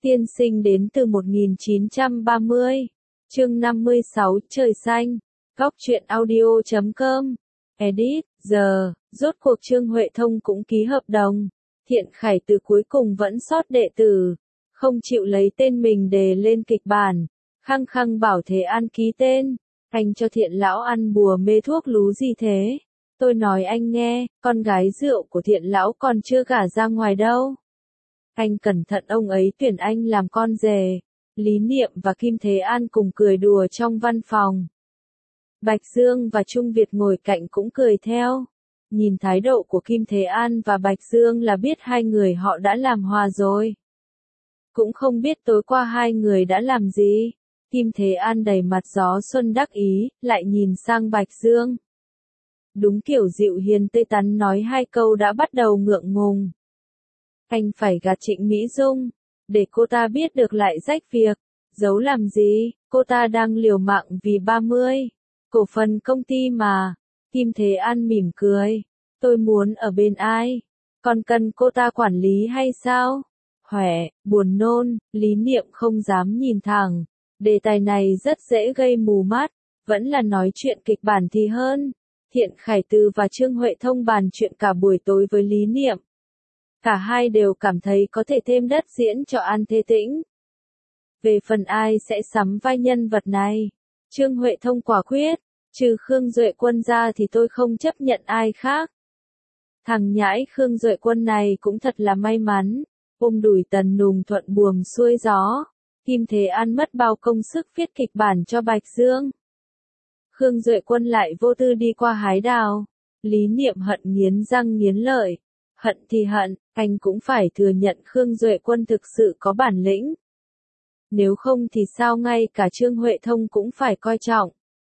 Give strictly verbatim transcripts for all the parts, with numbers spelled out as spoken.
Tiên sinh đến từ một nghìn chín trăm ba mươi. Chương năm mươi sáu, trời xanh. Góc truyện audio chấm com. Edit, giờ, rốt cuộc Trương Huệ Thông cũng ký hợp đồng. Thiện Khải từ cuối cùng vẫn sót đệ tử, không chịu lấy tên mình đề lên kịch bản, khăng khăng bảo Thế An ký tên. Anh cho Thiện lão ăn bùa mê thuốc lú gì thế? Tôi nói anh nghe, con gái rượu của Thiện lão còn chưa gả ra ngoài đâu. Anh cẩn thận ông ấy tuyển anh làm con rể. Lý Niệm và Kim Thế An cùng cười đùa trong văn phòng. Bạch Dương và Trung Việt ngồi cạnh cũng cười theo. Nhìn thái độ của Kim Thế An và Bạch Dương là biết hai người họ đã làm hòa rồi. Cũng không biết tối qua hai người đã làm gì. Kim Thế An đầy mặt gió xuân đắc ý, lại nhìn sang Bạch Dương. Đúng kiểu dịu hiền tươi tắn nói hai câu đã bắt đầu ngượng ngùng. Anh phải gạt Trịnh Mỹ Dung, để cô ta biết được lại rách việc. Giấu làm gì, cô ta đang liều mạng vì ba mươi. Cổ phần công ty mà. Kim Thế An mỉm cười. Tôi muốn ở bên ai? Còn cần cô ta quản lý hay sao? Khỏe, buồn nôn, Lý Niệm không dám nhìn thẳng. Đề tài này rất dễ gây mù mắt. Vẫn là nói chuyện kịch bản thì hơn. Thiện Khải Từ và Trương Huệ Thông bàn chuyện cả buổi tối với Lý Niệm. Cả hai đều cảm thấy có thể thêm đất diễn cho An Thế Tĩnh. Về phần ai sẽ sắm vai nhân vật này, Trương Huệ Thông quả quyết, trừ Khương Duệ Quân ra thì tôi không chấp nhận ai khác. Thằng nhãi Khương Duệ Quân này cũng thật là may mắn, ôm đùi Tần Nùng thuận buồm xuôi gió. Kim Thế An mất bao công sức viết kịch bản cho Bạch Dương. Khương Duệ Quân lại vô tư đi qua hái đào. Lý Niệm hận nghiến răng nghiến lợi. Hận thì hận, anh cũng phải thừa nhận Khương Duệ Quân thực sự có bản lĩnh. Nếu không thì sao ngay cả Trương Huệ Thông cũng phải coi trọng.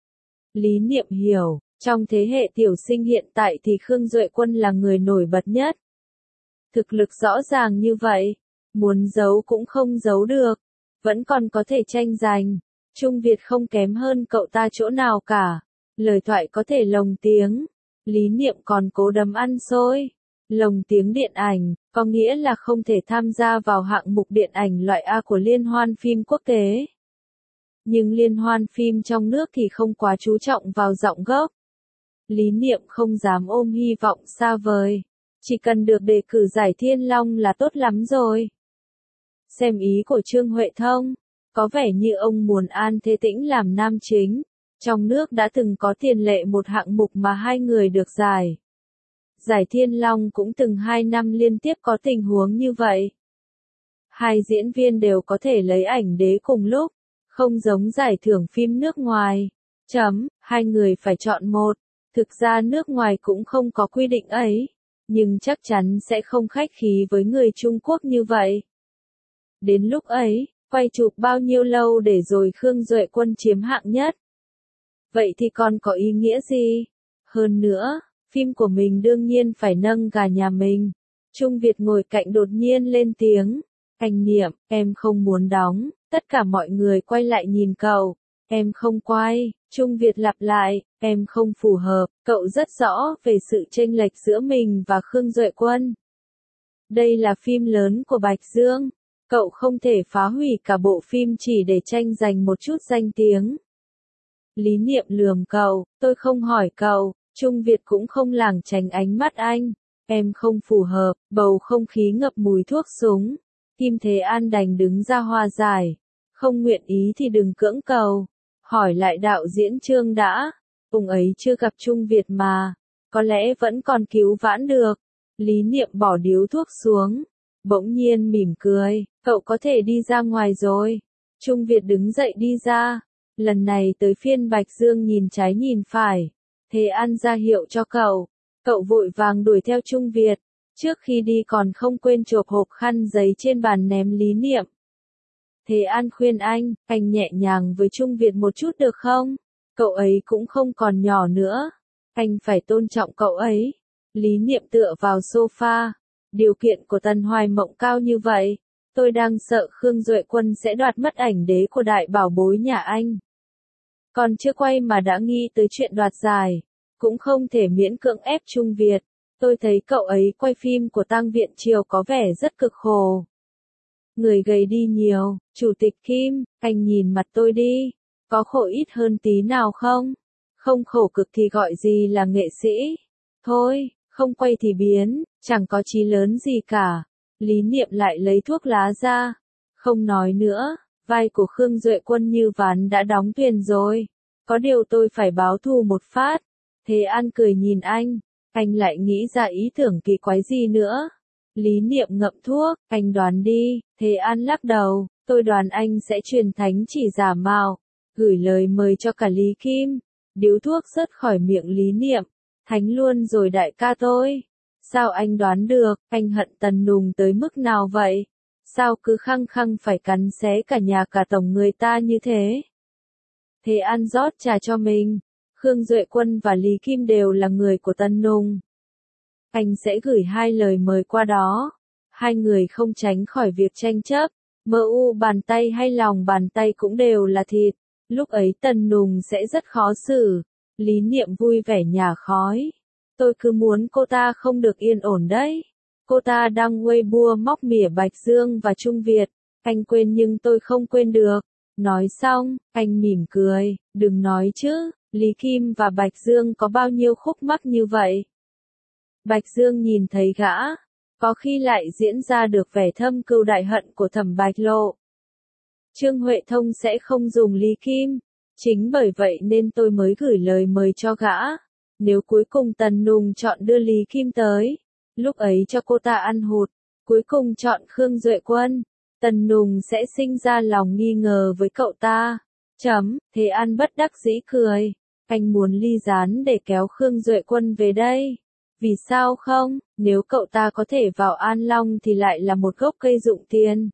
Lý Niệm hiểu, trong thế hệ tiểu sinh hiện tại thì Khương Duệ Quân là người nổi bật nhất. Thực lực rõ ràng như vậy, muốn giấu cũng không giấu được, vẫn còn có thể tranh giành. Trung Việt không kém hơn cậu ta chỗ nào cả, lời thoại có thể lồng tiếng. Lý Niệm còn cố đấm ăn xôi. Lồng tiếng điện ảnh, có nghĩa là không thể tham gia vào hạng mục điện ảnh loại A của Liên hoan phim quốc tế. Nhưng Liên hoan phim trong nước thì không quá chú trọng vào giọng gốc. Lý Niệm không dám ôm hy vọng xa vời. Chỉ cần được đề cử giải Thiên Long là tốt lắm rồi. Xem ý của Trương Huệ Thông, có vẻ như ông muốn An Thế Tĩnh làm nam chính. Trong nước đã từng có tiền lệ một hạng mục mà hai người được giải. Giải Thiên Long cũng từng hai năm liên tiếp có tình huống như vậy. Hai diễn viên đều có thể lấy ảnh đế cùng lúc, không giống giải thưởng phim nước ngoài. Chấm, hai người phải chọn một. Thực ra nước ngoài cũng không có quy định ấy, nhưng chắc chắn sẽ không khách khí với người Trung Quốc như vậy. Đến lúc ấy, quay chụp bao nhiêu lâu để rồi Khương Duệ Quân chiếm hạng nhất? Vậy thì còn có ý nghĩa gì? Hơn nữa, phim của mình đương nhiên phải nâng cả nhà mình. Trung Việt ngồi cạnh đột nhiên lên tiếng. Anh Niệm, em không muốn đóng. Tất cả mọi người quay lại nhìn cậu. Em không quay. Trung Việt lặp lại, em không phù hợp. Cậu rất rõ về sự chênh lệch giữa mình và Khương Duệ Quân. Đây là phim lớn của Bạch Dương. Cậu không thể phá hủy cả bộ phim chỉ để tranh giành một chút danh tiếng. Lý Niệm lườm cậu, tôi không hỏi cậu. Trung Việt cũng không lảng tránh ánh mắt anh. Em không phù hợp, bầu không khí ngập mùi thuốc súng. Kim Thế An đành đứng ra hòa giải. Không nguyện ý thì đừng cưỡng cầu. Hỏi lại đạo diễn Trương đã. Ông ấy chưa gặp Trung Việt mà. Có lẽ vẫn còn cứu vãn được. Lý Niệm bỏ điếu thuốc xuống. Bỗng nhiên mỉm cười. Cậu có thể đi ra ngoài rồi. Trung Việt đứng dậy đi ra. Lần này tới phiên Bạch Dương nhìn trái nhìn phải. Thế An ra hiệu cho cậu. Cậu vội vàng đuổi theo Trung Việt. Trước khi đi còn không quên chộp hộp khăn giấy trên bàn ném Lý Niệm. Thế An khuyên anh, anh nhẹ nhàng với Trung Việt một chút được không? Cậu ấy cũng không còn nhỏ nữa. Anh phải tôn trọng cậu ấy. Lý Niệm tựa vào sofa. Điều kiện của Tần Hoài Mộng cao như vậy. Tôi đang sợ Khương Duệ Quân sẽ đoạt mất ảnh đế của đại bảo bối nhà anh. Còn chưa quay mà đã nghĩ tới chuyện đoạt giải. Cũng không thể miễn cưỡng ép Trung Việt. Tôi thấy cậu ấy quay phim của Tang Viện Triều có vẻ rất cực khổ. Người gầy đi nhiều, Chủ tịch Kim, anh nhìn mặt tôi đi, có khổ ít hơn tí nào không? Không khổ cực thì gọi gì là nghệ sĩ? Thôi, không quay thì biến, chẳng có chí lớn gì cả. Lý Niệm lại lấy thuốc lá ra. Không nói nữa, vai của Khương Duệ Quân như ván đã đóng thuyền rồi. Có điều tôi phải báo thù một phát. Thế An cười nhìn anh, anh lại nghĩ ra ý tưởng kỳ quái gì nữa. Lý Niệm ngậm thuốc, anh đoán đi. Thế An lắc đầu, tôi đoán anh sẽ truyền thánh chỉ giả mạo, gửi lời mời cho cả Lý Kim. Điếu thuốc rớt khỏi miệng Lý Niệm, thánh luôn rồi đại ca tôi. Sao anh đoán được, anh hận Tần Nùng tới mức nào vậy? Sao cứ khăng khăng phải cắn xé cả nhà cả tổng người ta như thế? Thế An rót trà cho mình. Khương Duệ Quân và Lý Kim đều là người của Tần Nùng. Anh sẽ gửi hai lời mời qua đó. Hai người không tránh khỏi việc tranh chấp. Mơ u bàn tay hay lòng bàn tay cũng đều là thịt. Lúc ấy Tần Nùng sẽ rất khó xử. Lý Niệm vui vẻ nhả khói. Tôi cứ muốn cô ta không được yên ổn đấy. Cô ta đang Weibo móc mỉa Bạch Dương và Trung Việt. Anh quên nhưng tôi không quên được. Nói xong, anh mỉm cười. Đừng nói chứ, Lý Kim và Bạch Dương có bao nhiêu khúc mắc như vậy. Bạch Dương nhìn thấy gã. Có khi lại diễn ra được vẻ thâm cừu đại hận của Thẩm Bạch Lộ. Trương Huệ Thông sẽ không dùng Lý Kim. Chính bởi vậy nên tôi mới gửi lời mời cho gã. Nếu cuối cùng Tần Nùng chọn đưa Lý Kim tới, lúc ấy cho cô ta ăn hụt, cuối cùng chọn Khương Duệ Quân, Tần Nùng sẽ sinh ra lòng nghi ngờ với cậu ta. Chấm, Thế An bất đắc dĩ cười. Anh muốn ly gián để kéo Khương Duệ Quân về đây. Vì sao không, nếu cậu ta có thể vào An Long thì lại là một gốc cây dụng tiền.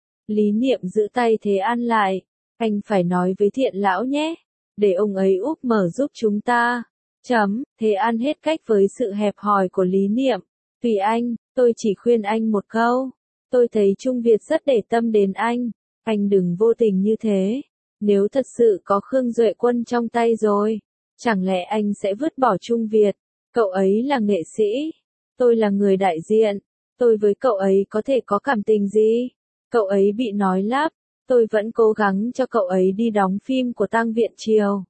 Lý Niệm giữ tay Thế An lại. Anh phải nói với Thiện lão nhé, để ông ấy úp mở giúp chúng ta. Chấm, Thế An hết cách với sự hẹp hòi của Lý Niệm. Tùy anh, tôi chỉ khuyên anh một câu. Tôi thấy Trung Việt rất để tâm đến anh. Anh đừng vô tình như thế. Nếu thật sự có Khương Duệ Quân trong tay rồi, chẳng lẽ anh sẽ vứt bỏ Trung Việt? Cậu ấy là nghệ sĩ. Tôi là người đại diện. Tôi với cậu ấy có thể có cảm tình gì? Cậu ấy bị nói lắp. Tôi vẫn cố gắng cho cậu ấy đi đóng phim của Tang Viện Triều.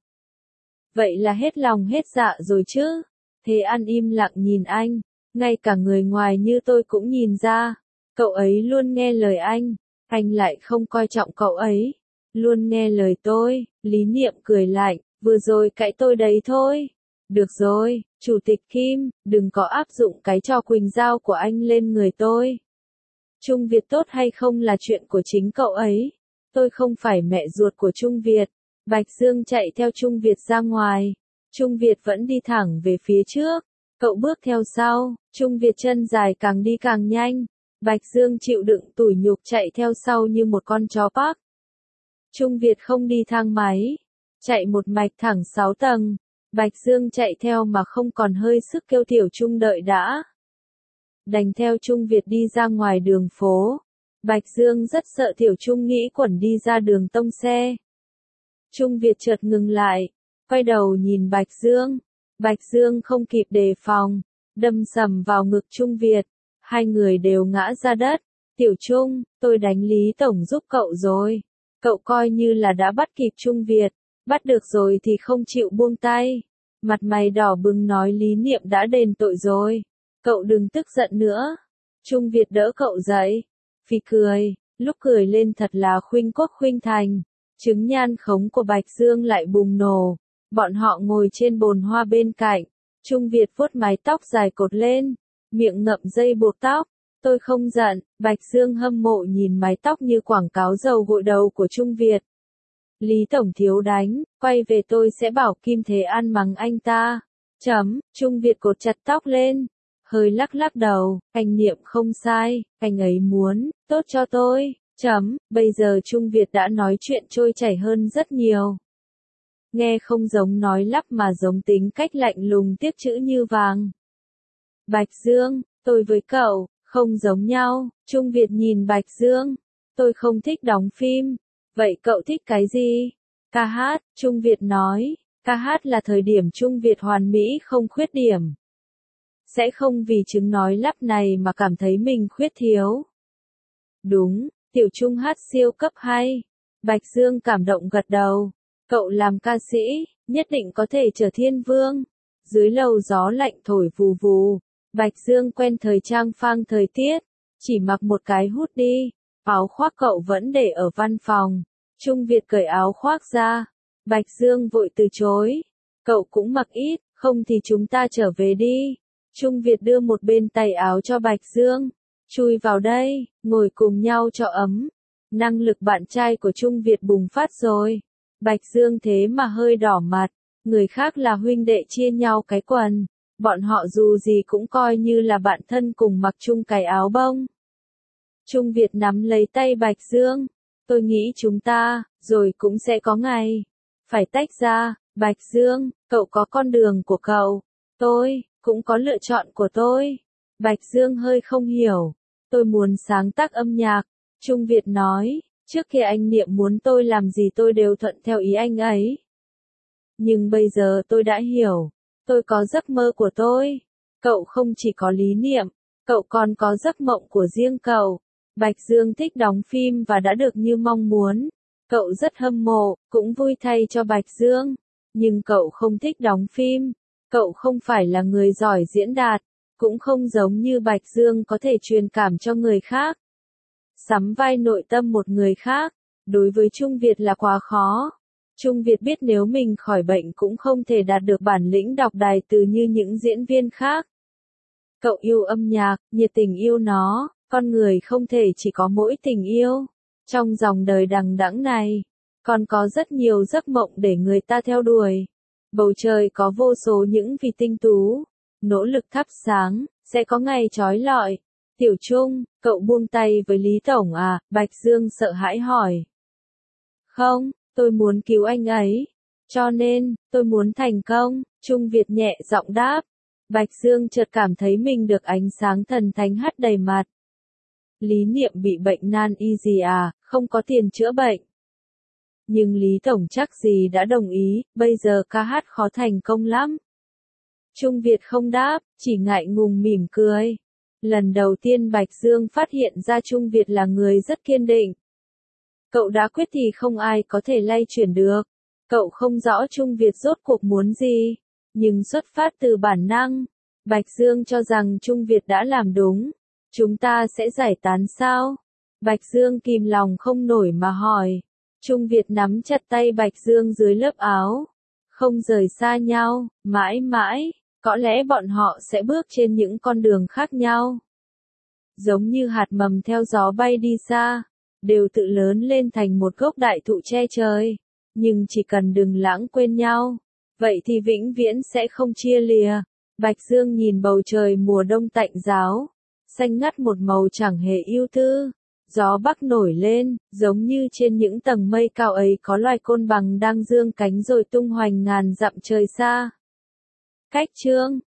Vậy là hết lòng hết dạ rồi chứ? Thế An im lặng nhìn anh. Ngay cả người ngoài như tôi cũng nhìn ra. Cậu ấy luôn nghe lời anh. Anh lại không coi trọng cậu ấy. Luôn nghe lời tôi. Lý Niệm cười lạnh. Vừa rồi cãi tôi đấy thôi. Được rồi, Chủ tịch Kim, đừng có áp dụng cái trò Quỳnh Giao của anh lên người tôi. Trung Việt tốt hay không là chuyện của chính cậu ấy. Tôi không phải mẹ ruột của Trung Việt. Bạch Dương chạy theo Trung Việt ra ngoài. Trung Việt vẫn đi thẳng về phía trước. Cậu bước theo sau. Trung Việt chân dài càng đi càng nhanh. Bạch Dương chịu đựng tủi nhục chạy theo sau như một con chó Park. Trung Việt không đi thang máy. Chạy một mạch thẳng sáu tầng. Bạch Dương chạy theo mà không còn hơi sức, kêu Tiểu Trung đợi đã. Đành theo Trung Việt đi ra ngoài đường phố. Bạch Dương rất sợ Tiểu Trung nghĩ quẩn đi ra đường tông xe. Trung Việt chợt ngừng lại, quay đầu nhìn Bạch Dương. Bạch Dương không kịp đề phòng, đâm sầm vào ngực Trung Việt. Hai người đều ngã ra đất. Tiểu Trung, tôi đánh Lý Tổng giúp cậu rồi. Cậu coi như là đã bắt kịp Trung Việt. Bắt được rồi thì không chịu buông tay. Mặt mày đỏ bừng nói Lý Niệm đã đền tội rồi. Cậu đừng tức giận nữa. Trung Việt đỡ cậu dậy. Phì cười, lúc cười lên thật là khuynh quốc khuynh thành. Trứng nhan khống của Bạch Dương lại bùng nổ. Bọn họ ngồi trên bồn hoa bên cạnh. Trung Việt vuốt mái tóc dài cột lên. Miệng ngậm dây buộc tóc. Tôi không giận. Bạch Dương hâm mộ nhìn mái tóc như quảng cáo dầu gội đầu của Trung Việt. Lý Tổng thiếu đánh, quay về tôi sẽ bảo Kim Thế An mắng anh ta. Chấm, Trung Việt cột chặt tóc lên. Hơi lắc lắc đầu, anh Niệm không sai, anh ấy muốn, tốt cho tôi. Chấm, bây giờ Trung Việt đã nói chuyện trôi chảy hơn rất nhiều. Nghe không giống nói lắp mà giống tính cách lạnh lùng tiếc chữ như vàng. Bạch Dương, tôi với cậu, không giống nhau. Trung Việt nhìn Bạch Dương. Tôi không thích đóng phim. Vậy cậu thích cái gì? Ca hát, Trung Việt nói. Ca hát là thời điểm Trung Việt hoàn mỹ không khuyết điểm. Sẽ không vì chứng nói lắp này mà cảm thấy mình khuyết thiếu. Đúng, Tiểu Trung hát siêu cấp hay. Bạch Dương cảm động gật đầu. Cậu làm ca sĩ, nhất định có thể trở thiên vương. Dưới lầu gió lạnh thổi vù vù. Bạch Dương quen thời trang phang thời tiết. Chỉ mặc một cái hút đi. Áo khoác cậu vẫn để ở văn phòng. Trung Việt cởi áo khoác ra. Bạch Dương vội từ chối. Cậu cũng mặc ít, không thì chúng ta trở về đi. Trung Việt đưa một bên tay áo cho Bạch Dương. Chui vào đây, ngồi cùng nhau cho ấm. Năng lực bạn trai của Trung Việt bùng phát rồi. Bạch Dương thế mà hơi đỏ mặt. Người khác là huynh đệ chia nhau cái quần. Bọn họ dù gì cũng coi như là bạn thân cùng mặc chung cái áo bông. Trung Việt nắm lấy tay Bạch Dương. Tôi nghĩ chúng ta, rồi cũng sẽ có ngày. Phải tách ra, Bạch Dương, cậu có con đường của cậu. Tôi, cũng có lựa chọn của tôi. Bạch Dương hơi không hiểu. Tôi muốn sáng tác âm nhạc. Trung Việt nói, trước kia anh Niệm muốn tôi làm gì tôi đều thuận theo ý anh ấy. Nhưng bây giờ tôi đã hiểu. Tôi có giấc mơ của tôi. Cậu không chỉ có lý niệm, cậu còn có giấc mộng của riêng cậu. Bạch Dương thích đóng phim và đã được như mong muốn. Cậu rất hâm mộ, cũng vui thay cho Bạch Dương. Nhưng cậu không thích đóng phim. Cậu không phải là người giỏi diễn đạt. Cũng không giống như Bạch Dương có thể truyền cảm cho người khác. Sắm vai nội tâm một người khác. Đối với Trung Việt là quá khó. Trung Việt biết nếu mình khỏi bệnh cũng không thể đạt được bản lĩnh đọc đài từ như những diễn viên khác. Cậu yêu âm nhạc, nhiệt tình yêu nó. Con người không thể chỉ có mỗi tình yêu. Trong dòng đời đằng đẵng này, còn có rất nhiều giấc mộng để người ta theo đuổi. Bầu trời có vô số những vì tinh tú. Nỗ lực thắp sáng, sẽ có ngày chói lọi. Tiểu Trung, cậu buông tay với Lý Tổng à? Bạch Dương sợ hãi hỏi. Không, tôi muốn cứu anh ấy. Cho nên, tôi muốn thành công. Trung Việt nhẹ giọng đáp. Bạch Dương chợt cảm thấy mình được ánh sáng thần thánh hắt đầy mặt. Lý Niệm bị bệnh nan y gì à, không có tiền chữa bệnh. Nhưng Lý Tổng chắc gì đã đồng ý, bây giờ ca hát khó thành công lắm. Trung Việt không đáp, chỉ ngại ngùng mỉm cười. Lần đầu tiên Bạch Dương phát hiện ra Trung Việt là người rất kiên định. Cậu đã quyết thì không ai có thể lay chuyển được. Cậu không rõ Trung Việt rốt cuộc muốn gì, nhưng xuất phát từ bản năng. Bạch Dương cho rằng Trung Việt đã làm đúng. Chúng ta sẽ giải tán sao? Bạch Dương kìm lòng không nổi mà hỏi. Trung Việt nắm chặt tay Bạch Dương dưới lớp áo. Không rời xa nhau, mãi mãi. Có lẽ bọn họ sẽ bước trên những con đường khác nhau. Giống như hạt mầm theo gió bay đi xa. Đều tự lớn lên thành một gốc đại thụ che trời. Nhưng chỉ cần đừng lãng quên nhau. Vậy thì vĩnh viễn sẽ không chia lìa. Bạch Dương nhìn bầu trời mùa đông tạnh giáo. Xanh ngắt một màu chẳng hề ưu tư. Gió bắc nổi lên, giống như trên những tầng mây cao ấy có loài côn bằng đang dương cánh rồi tung hoành ngàn dặm trời xa. Cách chương